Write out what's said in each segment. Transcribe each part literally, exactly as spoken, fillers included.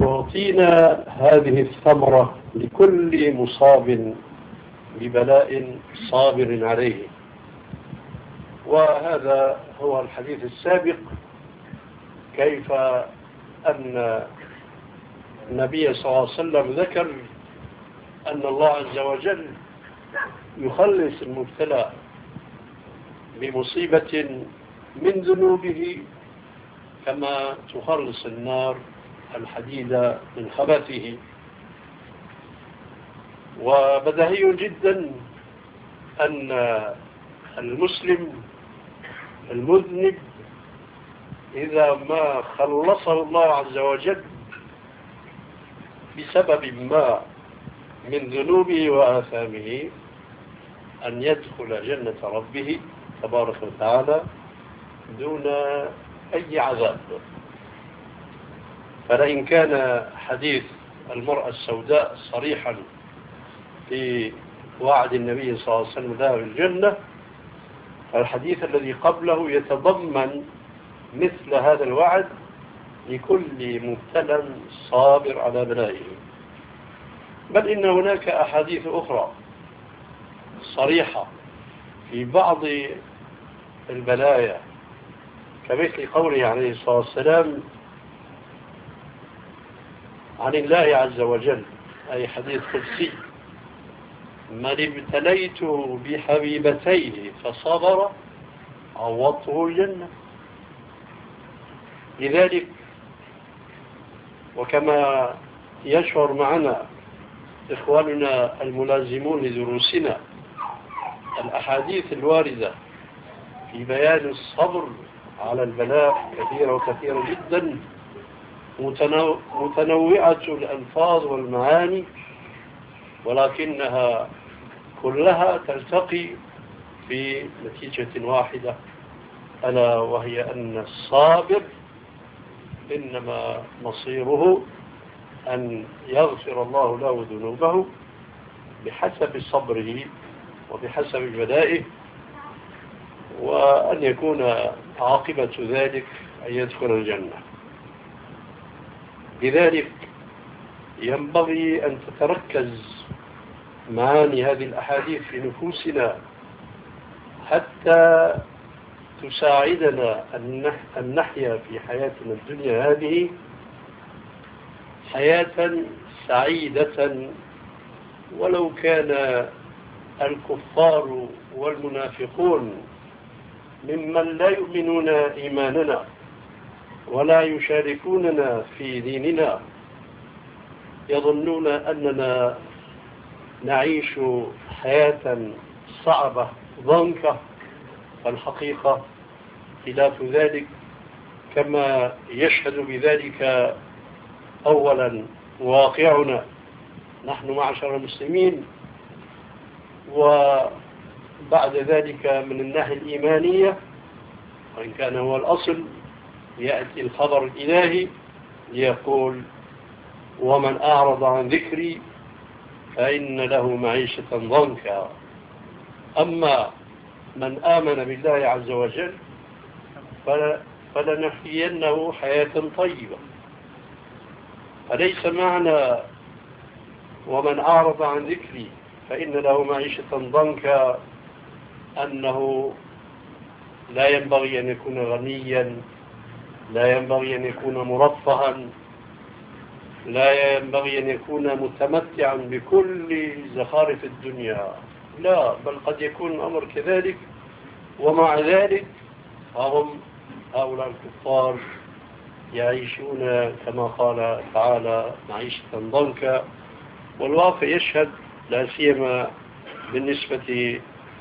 تعطينا هذه الثمرة لكل مصاب ببلاء صابر عليه. وهذا هو الحديث السابق، كيف أن النبي صلى الله عليه وسلم ذكر أن الله عز وجل يخلص المبتلى بمصيبة من ذنوبه كما تخلص النار الحديد من خبثه. وبديهي جدا أن المسلم المذنب إذا ما خلصه الله عز وجل بسبب ما من ذنوبه وآثامه أن يدخل جنة ربه تبارك وتعالى دون أي عذاب. فلئن كان حديث المرأة السوداء صريحا في وعد النبي صلى الله عليه وسلم لها بالجنة، فالحديث الذي قبله يتضمن مثل هذا الوعد لكل مبتلى صابر على بلائه. بل إن هناك أحاديث أخرى صريحة في بعض البلايا، كمثل قوله عليه الصلاة والسلام عن الله عز وجل، أي حديث قدسي: من ابتليته بحبيبتيه فصبر عوضته الجنة. لذلك وكما يشعر معنا إخواننا الملازمون لدروسنا الأحاديث الواردة في بيان الصبر على البلاء كثيرة وكثيرة جدا، متنوعة الألفاظ والمعاني، ولكنها كلها تلتقي في نتيجة واحدة، ألا وهي أن الصابر إنما مصيره أن يغفر الله له ذنوبه بحسب صبره وبحسب بدائه، وأن يكون عاقبة ذلك أن يدخل الجنة. لذلك ينبغي أن تتركز معاني هذه الأحاديث في نفوسنا حتى تساعدنا أن نحيا في حياتنا الدنيا هذه حياة سعيدة، ولو كان الكفار والمنافقون ممن لا يؤمنون إيماننا ولا يشاركوننا في ديننا يظنون أننا نعيش حياة صعبة ضنكة، فالحقيقة خلاف ذلك، كما يشهد بذلك أولا واقعنا نحن معشر المسلمين، وبعد ذلك من الناحية الإيمانية، وإن كان هو الأصل، يأتي الخبر الإلهي ليقول: ومن أعرض عن ذكري فإن له معيشة ضنكا. أما من آمن بالله عز وجل فلنحيينه حياة طيبة. فليس معنى ومن أعرض عن ذكري فإن له معيشة ضنكا أنه لا ينبغي أن يكون غنيا، لا ينبغي أن يكون مرفها، لا ينبغي أن يكون متمتعا بكل زخارف الدنيا، لا، بل قد يكون الأمر كذلك. ومع ذلك هم هؤلاء الكفار يعيشون كما قال تعالى معيشة ضنكا. والواقع يشهد، لا سيما بالنسبة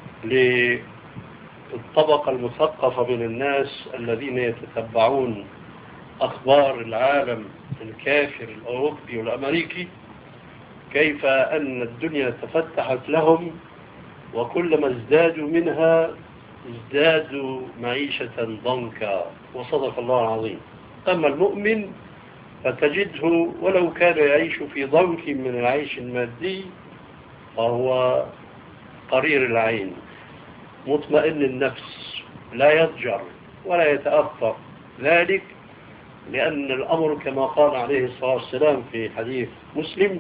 للطبقة المثقفة من الناس الذين يتتبعون أخبار العالم الكافر الأوروبي والأمريكي، كيف أن الدنيا تفتحت لهم، وكلما ازدادوا منها ازدادوا معيشة ضنكا، وصدق الله العظيم. أما المؤمن فتجده ولو كان يعيش في ضنك من العيش المادي فهو قرير العين مطمئن النفس، لا يضجر ولا يتأثر ذلك لأن الأمر كما قال عليه الصلاة والسلام في حديث مسلم: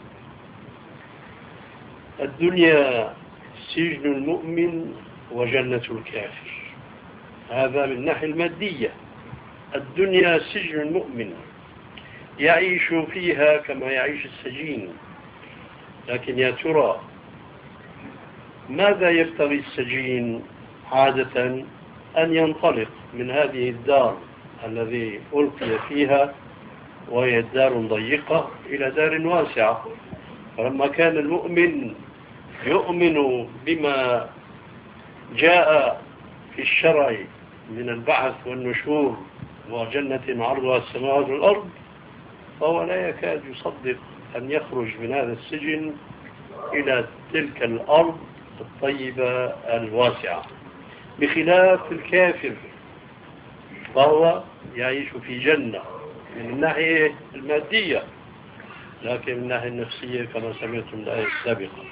الدنيا سجن المؤمن وجنة الكافر. هذا من الناحية المادية. الدنيا سجن المؤمن يعيش فيها كما يعيش السجين، لكن يا ترى ماذا يبتغي السجين عادة؟ أن ينطلق من هذه الدار الذي ألقي فيها، وهي دار ضيقة، إلى دار واسعة. فلما كان المؤمن يؤمن بما جاء في الشرع من البعث والنشور وجنة عرضها السماوات والأرض، فهو لا يكاد يصدق أن يخرج من هذا السجن إلى تلك الأرض الطيبة الواسعة، بخلاف الكافر فهو يعيش في جنة من الناحية المادية، لكن من الناحية النفسية كما سمعتم الآية السابقة.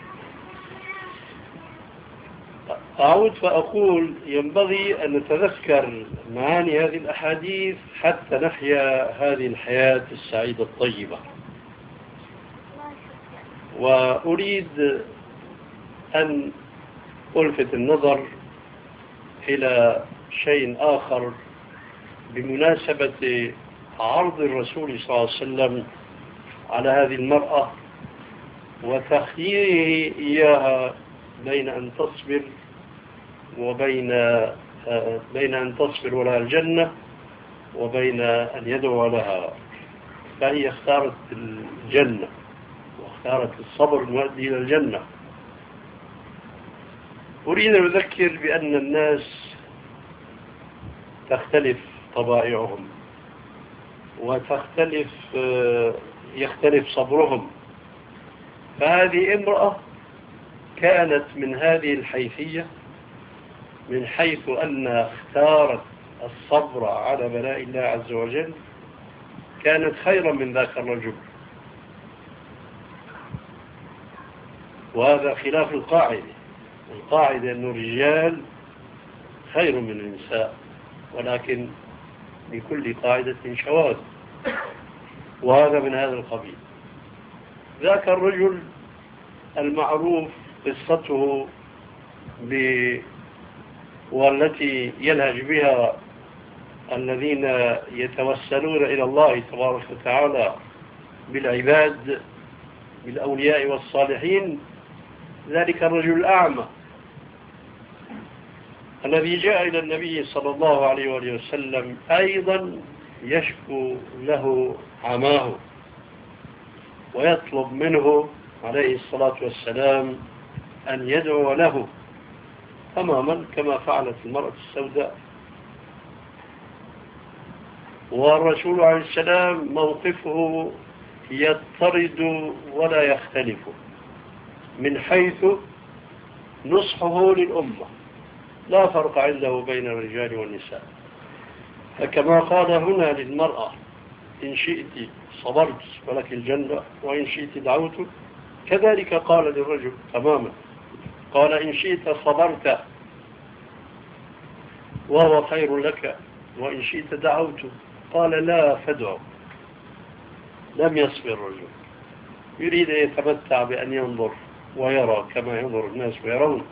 أعود فأقول ينبغي أن نتذكر معاني هذه الأحاديث حتى نحيا هذه الحياة السعيدة الطيبة. وأريد أن ألفت النظر إلى شيء آخر بمناسبة عرض الرسول صلى الله عليه وسلم على هذه المرأة وتخييره إياها بين أن تصبر وبين بين أن تصبر ولها الجنة وبين أن يدعو لها، فهي اختارت الجنة واختارت الصبر المؤدي إلى الجنة. أريد أن أذكر بأن الناس تختلف طبائعهم وتختلف يختلف صبرهم، فهذه امرأة كانت من هذه الحيثية، من حيث أن اختارت الصبر على بلاء الله عز وجل، كانت خيرا من ذاك الرجل. وهذا خلاف القاعدة. القاعدة أن الرجال خير من النساء، ولكن لكل قاعدة شواذ، وهذا من هذا القبيل. ذاك الرجل المعروف قصته ب والتي يلهج بها الذين يتوسلون إلى الله تبارك وتعالى بالعباد بالأولياء والصالحين، ذلك الرجل الأعمى الذي جاء إلى النبي صلى الله عليه وآله وسلم أيضا يشكو له عماه، ويطلب منه عليه الصلاة والسلام أن يدعو له تماما كما فعلت المرأة السوداء. والرسول عليه السلام موقفه يضطرد ولا يختلف من حيث نصحه للأمة، لا فرق عنده بين الرجال والنساء. فكما قال هنا للمرأة: إن شئت صبرت ولك الجنة وإن شئت دعوت، كذلك قال للرجل تماما، قال: إن شئت صبرت وهو خير لك وإن شئت دعوت. قال: لا فادعو. لم يصبر الرجل، يريد أن يتمتع بأن ينظر ويرى كما ينظر الناس ويرون.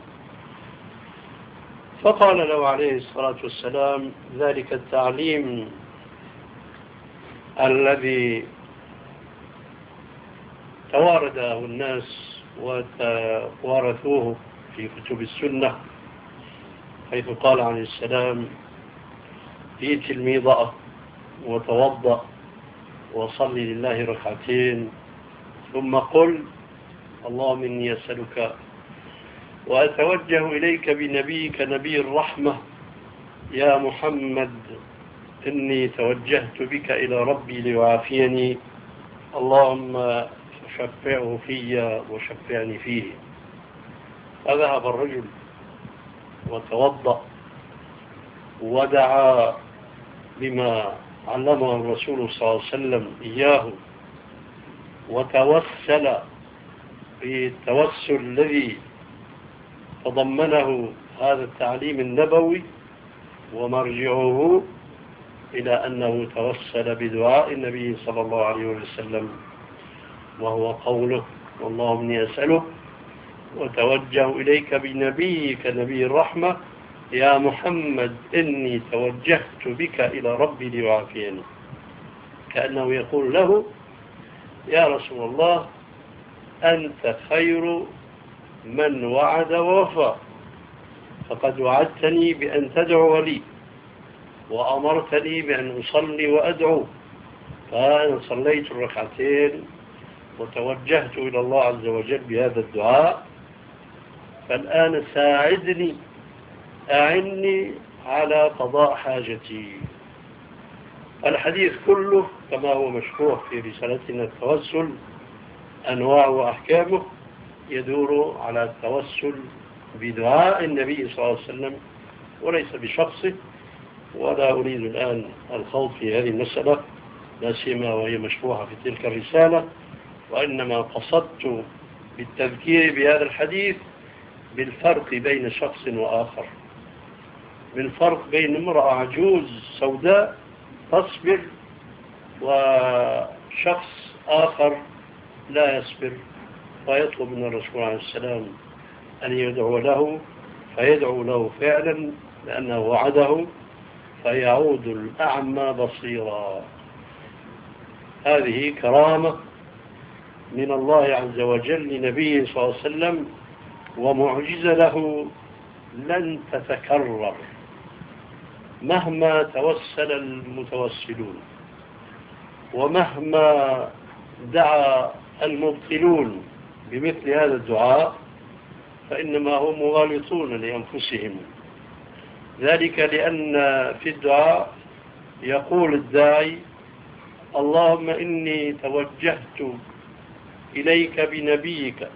فقال له عليه الصلاة والسلام ذلك التعليم الذي توارده الناس وتوارثوه في كتب السنة، حيث قال عليه السلام: ائت الميضأ وتوضأ وصلي لله ركعتين ثم قل: اللهم إني أسألك وأتوجه إليك بنبيك نبي الرحمة يا محمد إني توجهت بك إلى ربي ليعافيني، اللهم شفعه في وشفعني فيه. فذهب الرجل وتوضأ ودعا بما علمه الرسول صلى الله عليه وسلم إياه، وتوسل بالتوسل الذي تضمنه هذا التعليم النبوي، ومرجعه إلى أنه توسل بدعاء النبي صلى الله عليه وسلم، وهو قوله: والله إني أسألك وتوجه إليك بنبيك نبي الرحمة يا محمد إني توجهت بك إلى ربي ليعافيني. كأنه يقول له: يا رسول الله، أنت خير من وعد ووفى، فقد وعدتني بأن تدعو لي وأمرتني بأن أصلي وأدعو، فأنا صليت الركعتين وتوجهت إلى الله عز وجل بهذا الدعاء، فالآن ساعدني، أعني على قضاء حاجتي. الحديث كله كما هو مشروح في رسالتنا التوسل أنواع وأحكامه يدور على التوسل بدعاء النبي صلى الله عليه وسلم وليس بشخصه. ولا أريد الآن الخوض في هذه المسألة لا سيما وهي مشروحة في تلك الرسالة، وإنما قصدت بالتذكير بهذا الحديث بالفرق بين شخص وآخر، بالفرق بين امرأة عجوز سوداء تصبر وشخص آخر لا يصبر ويطلب من الرسول عليه السلام أن يدعو له، فيدعو له فعلا لأنه وعده، فيعود الأعمى بصيرا. هذه كرامة من الله عز وجل لنبيه صلى الله عليه وسلم، ومعجزة له لن تتكرر مهما توسل المتوسلون، ومهما دعا المبطلون بمثل هذا الدعاء، فإنما هم مغالطون لأنفسهم. ذلك لأن في الدعاء يقول الداعي: اللهم إني توجهت إليك بنبيك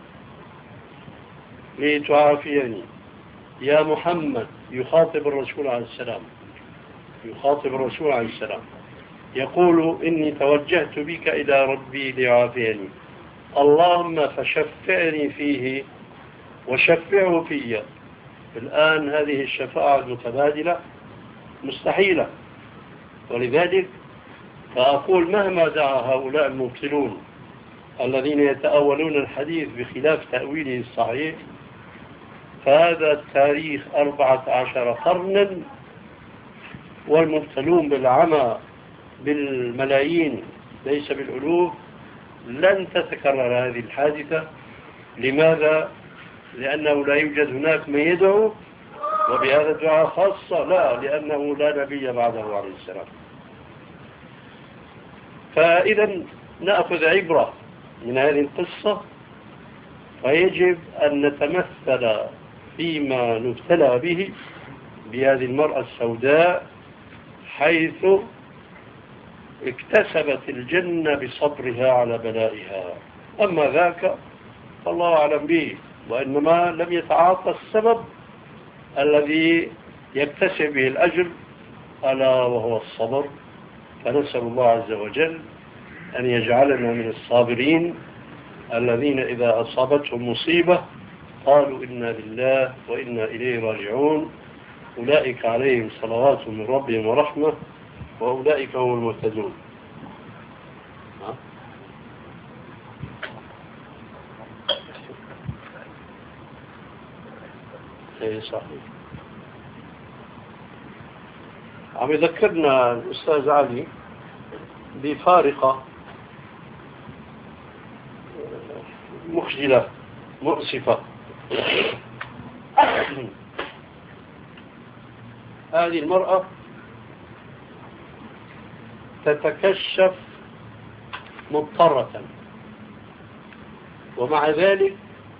لتعافيني يا محمد. يخاطب الرسول عليه السلام، يخاطب الرسول عليه السلام يقول: إني توجهت بك إلى ربي ليعافيني، اللهم فشفعني فيه وشفعه في. الآن هذه الشفاعة المتبادلة مستحيلة، ولذلك فأقول مهما دعا هؤلاء المبطلون الذين يتأولون الحديث بخلاف تأويله الصحيح، فهذا التاريخ أربعة عشر قرنا والمبتلون بالعمى بالملايين ليس بالألوف، لن تتكرر هذه الحادثة. لماذا؟ لأنه لا يوجد هناك من يدعو وبهذا الدعاء خاصة، لا، لأنه لا نبي بعده عليه السلام. فإذا نأخذ عبرة من هذه القصة، فيجب أن نتمثل فيما نبتلى به بهذه المرأة السوداء، حيث اكتسبت الجنة بصبرها على بلائها. أما ذاك فالله أعلم به، وإنما لم يتعاطى السبب الذي يكتسب به الأجر، ألا وهو الصبر. فنسأل الله عز وجل أن يجعلنا من الصابرين الذين إذا أصابتهم مصيبة قالوا إنا لله وإنا إليه راجعون، أولئك عليهم صلوات من ربهم ورحمة وأولئك هم المهتدون. ايه صحيح. عم يذكرنا الأستاذ علي بفارقة مخجلة مؤسفة. هذه المرأة تتكشف مضطرة، ومع ذلك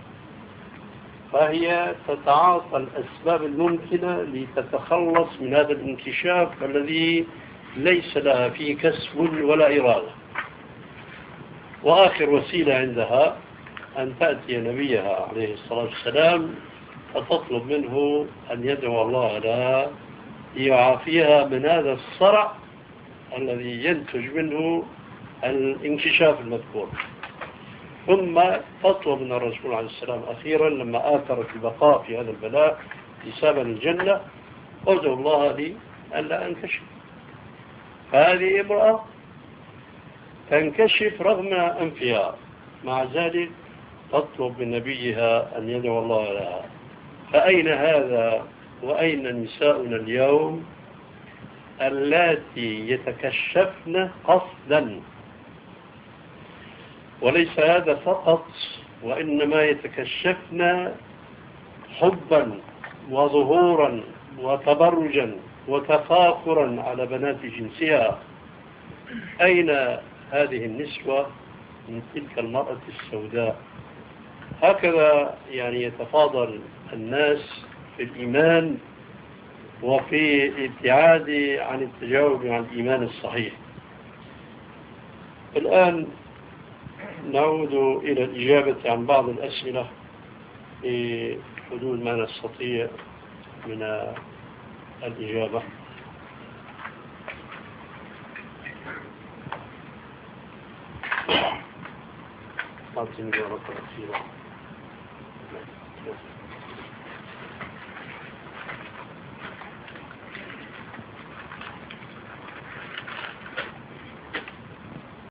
فهي تتعاطى الأسباب الممكنة لتتخلص من هذا الانكشاف الذي ليس لها فيه كسب ولا إرادة. وآخر وسيلة عندها أن تأتي نبيها عليه الصلاة والسلام فتطلب منه أن يدعو الله لها ليعافيها من هذا الصرع الذي ينتج منه الانكشاف المذكور. ثم تطلب من الرسول عليه السلام أخيرا لما آثرت البقاء في هذا البلاء حسابا الجنة: ادعو الله لي ألا أنكشف. هذه امرأة تنكشف رغم أنفها، مع ذلك تطلب من نبيها أن يدعو الله لها. فأين هذا وأين نساؤنا اليوم اللاتي يتكشفن قصدا؟ وليس هذا فقط، وإنما يتكشفن حبا وظهورا وتبرجا وتفاخرا على بنات جنسها. أين هذه النسوة من تلك المرأة السوداء؟ هكذا يعني يتفاضل الناس في الإيمان وفي الابتعاد عن التجاوب عن الإيمان الصحيح. الآن نعود إلى الإجابة عن بعض الأسئلة في حدود ما نستطيع من الإجابة. أعطيني جوابك الأخيرة.